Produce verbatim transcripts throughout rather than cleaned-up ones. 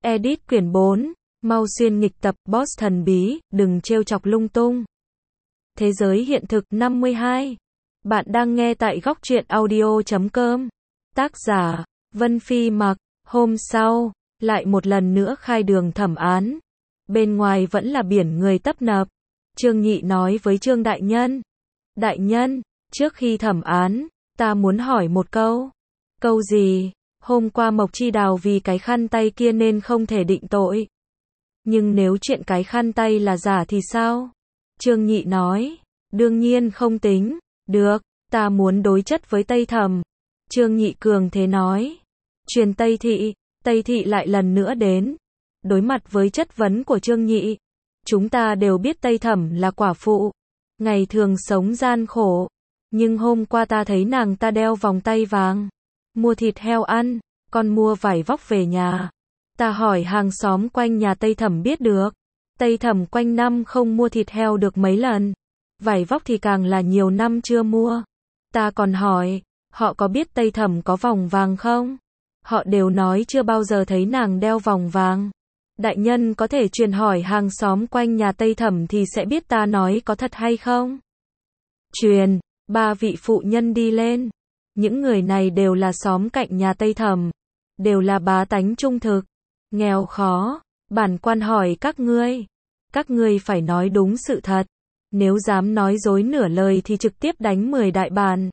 Edit quyển bốn, mau xuyên nghịch tập, boss thần bí, đừng trêu chọc lung tung. Thế giới hiện thực năm mươi hai. Bạn đang nghe tại góc truyện audio chấm com. Tác giả, Vân Phi Mặc. Hôm sau, lại một lần nữa khai đường thẩm án. Bên ngoài vẫn là biển người tấp nập. Trương Nhị nói với Trương Đại Nhân. Đại Nhân, trước khi thẩm án, ta muốn hỏi một câu. Câu gì? Hôm qua Mộc Chi Đào vì cái khăn tay kia nên không thể định tội. Nhưng nếu chuyện cái khăn tay là giả thì sao? Trương Nhị nói. Đương nhiên không tính. Được, ta muốn đối chất với Tây Thẩm. Trương Nhị cường thế nói. Truyền Tây Thị, Tây Thị lại lần nữa đến. Đối mặt với chất vấn của Trương Nhị. Chúng ta đều biết Tây Thẩm là quả phụ. Ngày thường sống gian khổ. Nhưng hôm qua ta thấy nàng ta đeo vòng tay vàng. Mua thịt heo ăn, còn mua vải vóc về nhà. Ta hỏi hàng xóm quanh nhà Tây Thẩm biết được. Tây Thẩm quanh năm không mua thịt heo được mấy lần. Vải vóc thì càng là nhiều năm chưa mua. Ta còn hỏi, họ có biết Tây Thẩm có vòng vàng không? Họ đều nói chưa bao giờ thấy nàng đeo vòng vàng. Đại nhân có thể truyền hỏi hàng xóm quanh nhà Tây Thẩm thì sẽ biết ta nói có thật hay không? Truyền, ba vị phụ nhân đi lên. Những người này đều là xóm cạnh nhà Tây Thẩm. Đều là bá tánh trung thực. Nghèo khó. Bản quan hỏi các ngươi. Các ngươi phải nói đúng sự thật. Nếu dám nói dối nửa lời thì trực tiếp đánh mười đại bản.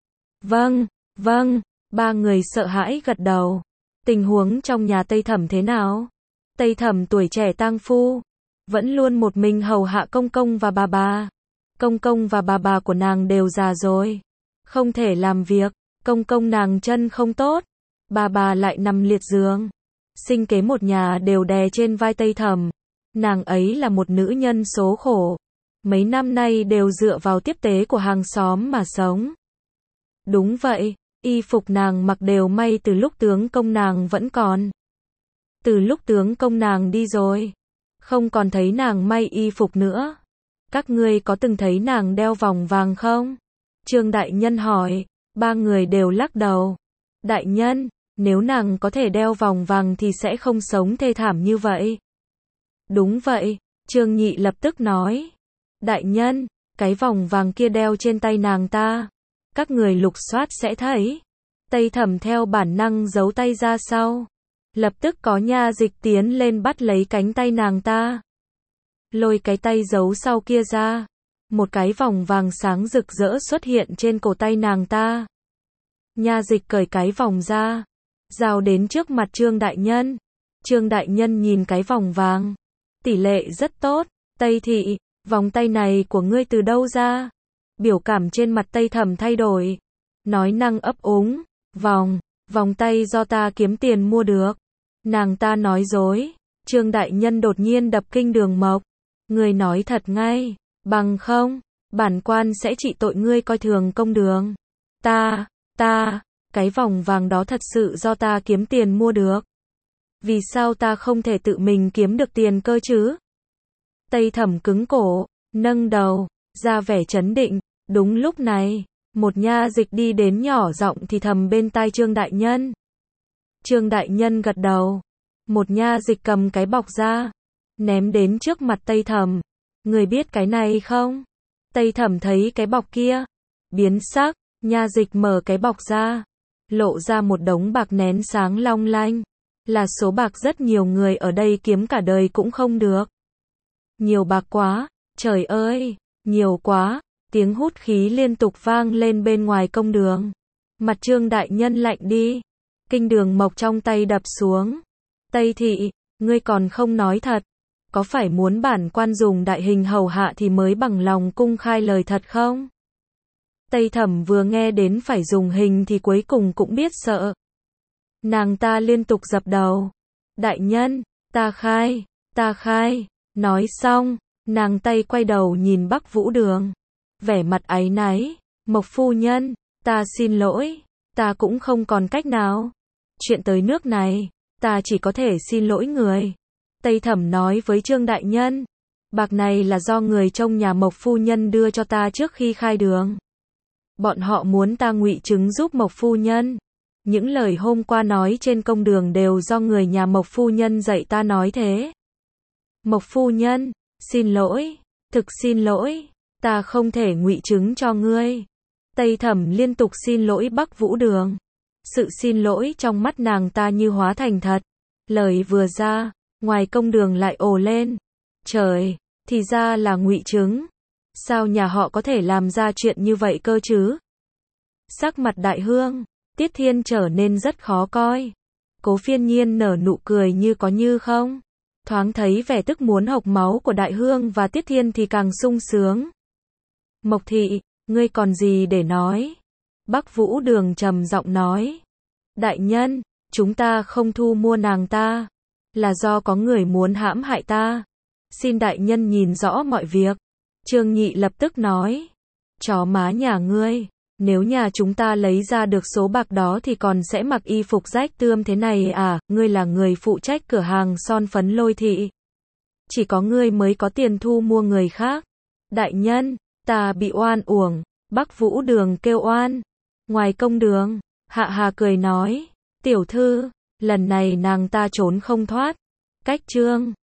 Vâng, vâng. Ba người sợ hãi gật đầu. Tình huống trong nhà Tây Thẩm thế nào? Tây Thẩm tuổi trẻ tang phu. Vẫn luôn một mình hầu hạ công công và bà bà. Công công và bà bà của nàng đều già rồi. Không thể làm việc. Công công nàng chân không tốt. Bà bà lại nằm liệt giường. Sinh kế một nhà đều đè trên vai Tây Thẩm. Nàng ấy là một nữ nhân số khổ. Mấy năm nay đều dựa vào tiếp tế của hàng xóm mà sống. Đúng vậy, y phục nàng mặc đều may từ lúc tướng công nàng vẫn còn. Từ lúc tướng công nàng đi rồi, không còn thấy nàng may y phục nữa. Các ngươi có từng thấy nàng đeo vòng vàng không? Trương Đại Nhân hỏi, ba người đều lắc đầu. Đại Nhân, nếu nàng có thể đeo vòng vàng thì sẽ không sống thê thảm như vậy. Đúng vậy, Trương Nhị lập tức nói. Đại Nhân, cái vòng vàng kia đeo trên tay nàng ta. Các người lục soát sẽ thấy. Tây Thẩm theo bản năng giấu tay ra sau. Lập tức có nha dịch tiến lên bắt lấy cánh tay nàng ta. Lôi cái tay giấu sau kia ra. Một cái vòng vàng sáng rực rỡ xuất hiện trên cổ tay nàng ta. Nha dịch cởi cái vòng ra. Giao đến trước mặt Trương Đại Nhân. Trương Đại Nhân nhìn cái vòng vàng. Tỷ lệ rất tốt. Tây Thị, vòng tay này của ngươi từ đâu ra? Biểu cảm trên mặt Tây Thẩm thay đổi. Nói năng ấp úng. Vòng, vòng tay do ta kiếm tiền mua được. Nàng ta nói dối. Trương Đại Nhân đột nhiên đập Kinh Đường Mộc. Ngươi nói thật ngay. Bằng không, bản quan sẽ trị tội ngươi coi thường công đường. Ta, ta, cái vòng vàng đó thật sự do ta kiếm tiền mua được. Vì sao ta không thể tự mình kiếm được tiền cơ chứ? Tây Thẩm cứng cổ, nâng đầu, ra vẻ trấn định. Đúng lúc này, một nha dịch đi đến nhỏ giọng thì thầm bên tai Trương Đại Nhân. Trương Đại Nhân gật đầu. Một nha dịch cầm cái bọc ra, ném đến trước mặt Tây Thẩm. Người biết cái này không? Tây Thẩm thấy cái bọc kia, biến sắc. Nha dịch mở cái bọc ra, lộ ra một đống bạc nén sáng long lanh. Là số bạc rất nhiều người ở đây kiếm cả đời cũng không được. Nhiều bạc quá, trời ơi, nhiều quá. Tiếng hút khí liên tục vang lên bên ngoài công đường. Mặt Trương Đại Nhân lạnh đi. Kinh Đường Mộc trong tay đập xuống. Tây Thị, ngươi còn không nói thật. Có phải muốn bản quan dùng đại hình hầu hạ thì mới bằng lòng cung khai lời thật không? Tây Thẩm vừa nghe đến phải dùng hình thì cuối cùng cũng biết sợ. Nàng ta liên tục dập đầu. Đại Nhân, ta khai, ta khai. Nói xong, nàng tay quay đầu nhìn Bắc Vũ Đường. Vẻ mặt áy náy. Mộc phu nhân, ta xin lỗi. Ta cũng không còn cách nào. Chuyện tới nước này, ta chỉ có thể xin lỗi người. Tây Thẩm nói với Trương Đại Nhân. Bạc này là do người trong nhà Mộc phu nhân đưa cho ta trước khi khai đường. Bọn họ muốn ta ngụy chứng giúp Mộc phu nhân. Những lời hôm qua nói trên công đường đều do người nhà Mộc phu nhân dạy ta nói thế. Mộc phu nhân, xin lỗi, thực xin lỗi, ta không thể ngụy chứng cho ngươi. Tây Thẩm liên tục xin lỗi Bắc Vũ Đường. Sự xin lỗi trong mắt nàng ta như hóa thành thật. Lời vừa ra, ngoài công đường lại ồ lên. Trời, thì ra là ngụy chứng. Sao nhà họ có thể làm ra chuyện như vậy cơ chứ? Sắc mặt Đại Hương, Tiết Thiên trở nên rất khó coi. Cố Phiên Nhiên nở nụ cười như có như không. Thoáng thấy vẻ tức muốn hộc máu của Đại Hương và Tiết Thiên thì càng sung sướng. Mộc thị, ngươi còn gì để nói? Bắc Vũ Đường trầm giọng nói. Đại nhân, chúng ta không thu mua nàng ta, là do có người muốn hãm hại ta. Xin đại nhân nhìn rõ mọi việc. Trương Nhị lập tức nói. Chó má nhà ngươi, nếu nhà chúng ta lấy ra được số bạc đó thì còn sẽ mặc y phục rách tươm thế này à? Ngươi là người phụ trách cửa hàng son phấn Lôi thị. Chỉ có ngươi mới có tiền thu mua người khác. Đại nhân, ta bị oan uổng. Bắc Vũ Đường kêu oan. Ngoài công đường, Hạ Hà cười nói. Tiểu thư, lần này nàng ta trốn không thoát. Cách Trương